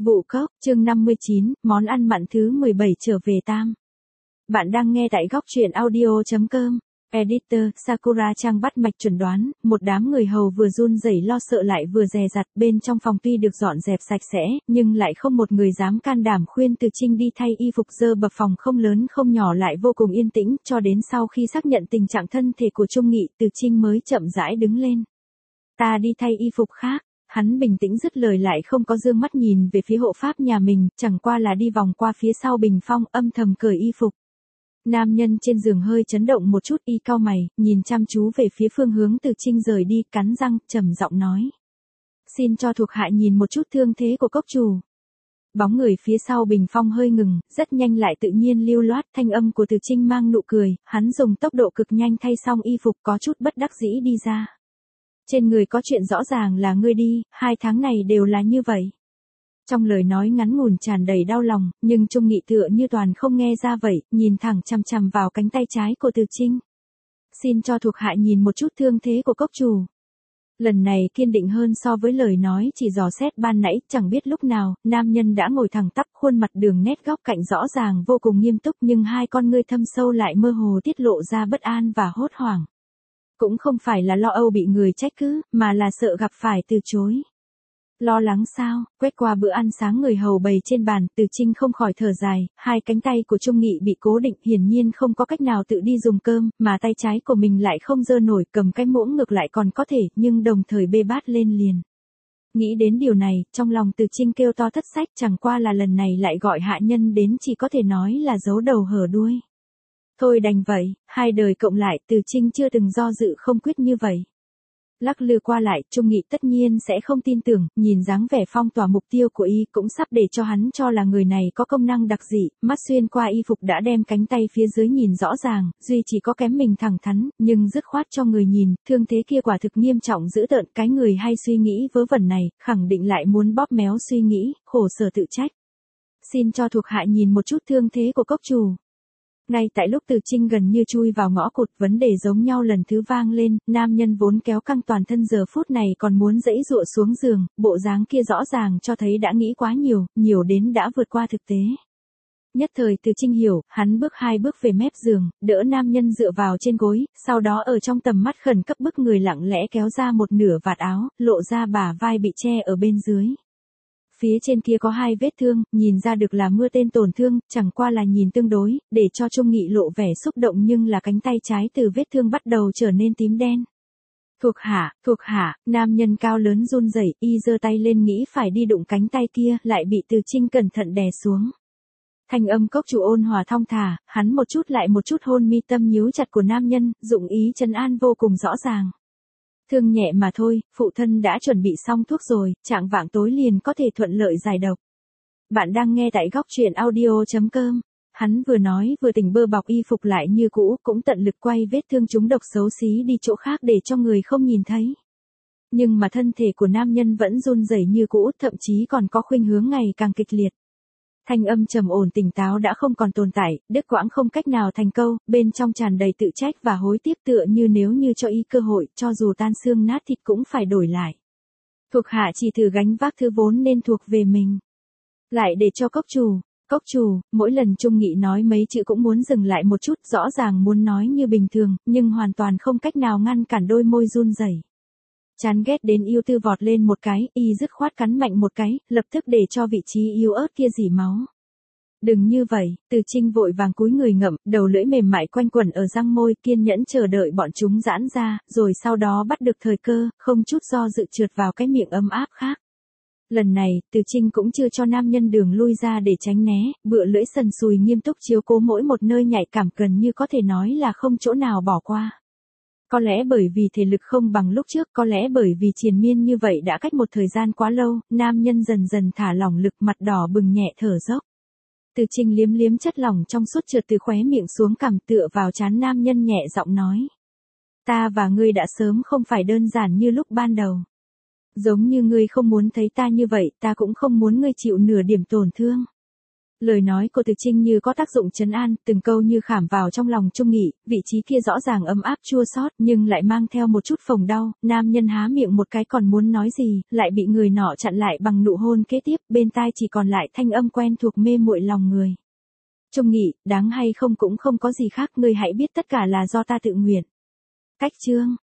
Vụ cốc, chương 59, món ăn mặn thứ 17 trở về Tam. Bạn đang nghe tại góc truyện audio.com. Editor, Sakura Trang bắt mạch chuẩn đoán, một đám người hầu vừa run rẩy lo sợ lại vừa dè dặt, bên trong phòng tuy được dọn dẹp sạch sẽ, nhưng lại không một người dám can đảm khuyên Từ Trinh đi thay y phục. Dơ bập phòng không lớn không nhỏ lại vô cùng yên tĩnh, cho đến sau khi xác nhận tình trạng thân thể của Trung Nghị, Từ Trinh mới chậm rãi đứng lên. Ta đi thay y phục khác. Hắn bình tĩnh dứt lời lại không có dương mắt nhìn về phía hộ pháp nhà mình, chẳng qua là đi vòng qua phía sau bình phong âm thầm cởi y phục. Nam nhân trên giường hơi chấn động một chút, y cau mày, nhìn chăm chú về phía phương hướng Từ Trinh rời đi, cắn răng, trầm giọng nói. Xin cho thuộc hạ nhìn một chút thương thế của cốc chủ. Bóng người phía sau bình phong hơi ngừng, rất nhanh lại tự nhiên lưu loát, thanh âm của Từ Trinh mang nụ cười, hắn dùng tốc độ cực nhanh thay xong y phục có chút bất đắc dĩ đi ra. Trên người có chuyện rõ ràng là ngươi đi, 2 tháng này đều là như vậy. Trong lời nói ngắn ngủn tràn đầy đau lòng, nhưng Trung Nghị tựa như toàn không nghe ra vậy, nhìn thẳng chằm chằm vào cánh tay trái của Từ Trinh. Xin cho thuộc hạ nhìn một chút thương thế của cốc chủ. Lần này kiên định hơn so với lời nói chỉ dò xét ban nãy, chẳng biết lúc nào, nam nhân đã ngồi thẳng tắp, khuôn mặt đường nét góc cạnh rõ ràng vô cùng nghiêm túc, nhưng hai con ngươi thâm sâu lại mơ hồ tiết lộ ra bất an và hốt hoảng. Cũng không phải là lo âu bị người trách cứ, mà là sợ gặp phải từ chối. Lo lắng sao? Quét qua bữa ăn sáng người hầu bày trên bàn, Từ Trinh không khỏi thở dài, hai cánh tay của Trung Nghị bị cố định, hiển nhiên không có cách nào tự đi dùng cơm, mà tay trái của mình lại không giơ nổi, cầm cái muỗng ngược lại còn có thể, nhưng đồng thời bê bát lên liền. Nghĩ đến điều này, trong lòng Từ Trinh kêu to thất sách, chẳng qua là lần này lại gọi hạ nhân đến, chỉ có thể nói là giấu đầu hở đuôi. Thôi đành vậy, 2 đời cộng lại, Từ Trinh chưa từng do dự không quyết như vậy. Lắc lư qua lại, Trung Nghị tất nhiên sẽ không tin tưởng, nhìn dáng vẻ phong tỏa mục tiêu của y cũng sắp để cho hắn cho là người này có công năng đặc dị, mắt xuyên qua y phục đã đem cánh tay phía dưới nhìn rõ ràng, duy chỉ có kém mình thẳng thắn, nhưng dứt khoát cho người nhìn, thương thế kia quả thực nghiêm trọng dữ tợn, cái người hay suy nghĩ vớ vẩn này, khẳng định lại muốn bóp méo suy nghĩ, khổ sở tự trách. Xin cho thuộc hạ nhìn một chút thương thế của cốc chủ. Ngay tại lúc Từ Trinh gần như chui vào ngõ cụt, vấn đề giống nhau lần thứ vang lên, nam nhân vốn kéo căng toàn thân giờ phút này còn muốn giãy giụa xuống giường, bộ dáng kia rõ ràng cho thấy đã nghĩ quá nhiều, nhiều đến đã vượt qua thực tế. Nhất thời Từ Trinh hiểu, hắn bước 2 bước về mép giường, đỡ nam nhân dựa vào trên gối, sau đó ở trong tầm mắt khẩn cấp bức người lặng lẽ kéo ra một nửa vạt áo, lộ ra bả vai bị che ở bên dưới. Phía trên kia có 2 vết thương, nhìn ra được là mưa tên tổn thương, chẳng qua là nhìn tương đối, để cho Trung Nghị lộ vẻ xúc động, nhưng là cánh tay trái từ vết thương bắt đầu trở nên tím đen. Thuộc hạ, nam nhân cao lớn run rẩy, y giơ tay lên nghĩ phải đi đụng cánh tay kia, lại bị Từ Trinh cẩn thận đè xuống. Thanh âm cốc chủ ôn hòa thong thả, hắn một chút lại một chút hôn mi tâm nhíu chặt của nam nhân, dụng ý trấn an vô cùng rõ ràng. Thương nhẹ mà thôi, phụ thân đã chuẩn bị xong thuốc rồi, trạng vạng tối liền có thể thuận lợi giải độc. Bạn đang nghe tại góc truyện audio.com. Hắn vừa nói vừa tỉnh bơ bọc y phục lại như cũ, cũng tận lực quay vết thương trúng độc xấu xí đi chỗ khác để cho người không nhìn thấy. Nhưng mà thân thể của nam nhân vẫn run rẩy như cũ, thậm chí còn có khuynh hướng ngày càng kịch liệt. Thanh âm trầm ổn tỉnh táo đã không còn tồn tại, đứt quãng không cách nào thành câu, bên trong tràn đầy tự trách và hối tiếc, tựa như nếu như cho y cơ hội, cho dù tan xương nát thịt cũng phải đổi lại. Thuộc hạ chỉ thử gánh vác thứ vốn nên thuộc về mình. Lại để cho cốc chủ, mỗi lần Trung Nghị nói mấy chữ cũng muốn dừng lại một chút, rõ ràng muốn nói như bình thường, nhưng hoàn toàn không cách nào ngăn cản đôi môi run rẩy. Chán ghét đến yêu tư vọt lên một cái, y dứt khoát cắn mạnh một cái, lập tức để cho vị trí yếu ớt kia rỉ máu. Đừng như vậy, Từ Trinh vội vàng cúi người ngậm, đầu lưỡi mềm mại quanh quẩn ở răng môi, kiên nhẫn chờ đợi bọn chúng giãn ra, rồi sau đó bắt được thời cơ, không chút do dự trượt vào cái miệng ấm áp khác. Lần này, Từ Trinh cũng chưa cho nam nhân đường lui ra để tránh né, bựa lưỡi sần sùi nghiêm túc chiếu cố mỗi một nơi nhạy cảm, gần như có thể nói là không chỗ nào bỏ qua. Có lẽ bởi vì thể lực không bằng lúc trước, có lẽ bởi vì triền miên như vậy đã cách một thời gian quá lâu, nam nhân dần dần thả lỏng lực, mặt đỏ bừng nhẹ thở dốc. Từ Trinh liếm liếm chất lỏng trong suốt trượt từ khóe miệng xuống cằm, tựa vào trán nam nhân nhẹ giọng nói. Ta và ngươi đã sớm không phải đơn giản như lúc ban đầu. Giống như ngươi không muốn thấy ta như vậy, ta cũng không muốn ngươi chịu nửa điểm tổn thương. Lời nói của Từ Trinh như có tác dụng trấn an, từng câu như khảm vào trong lòng Trung Nghị, vị trí kia rõ ràng ấm áp chua xót, nhưng lại mang theo một chút phồng đau, nam nhân há miệng một cái còn muốn nói gì, lại bị người nọ chặn lại bằng nụ hôn kế tiếp, bên tai chỉ còn lại thanh âm quen thuộc mê muội lòng người. Trung Nghị, đáng hay không cũng không có gì khác, ngươi hãy biết tất cả là do ta tự nguyện. Cách chương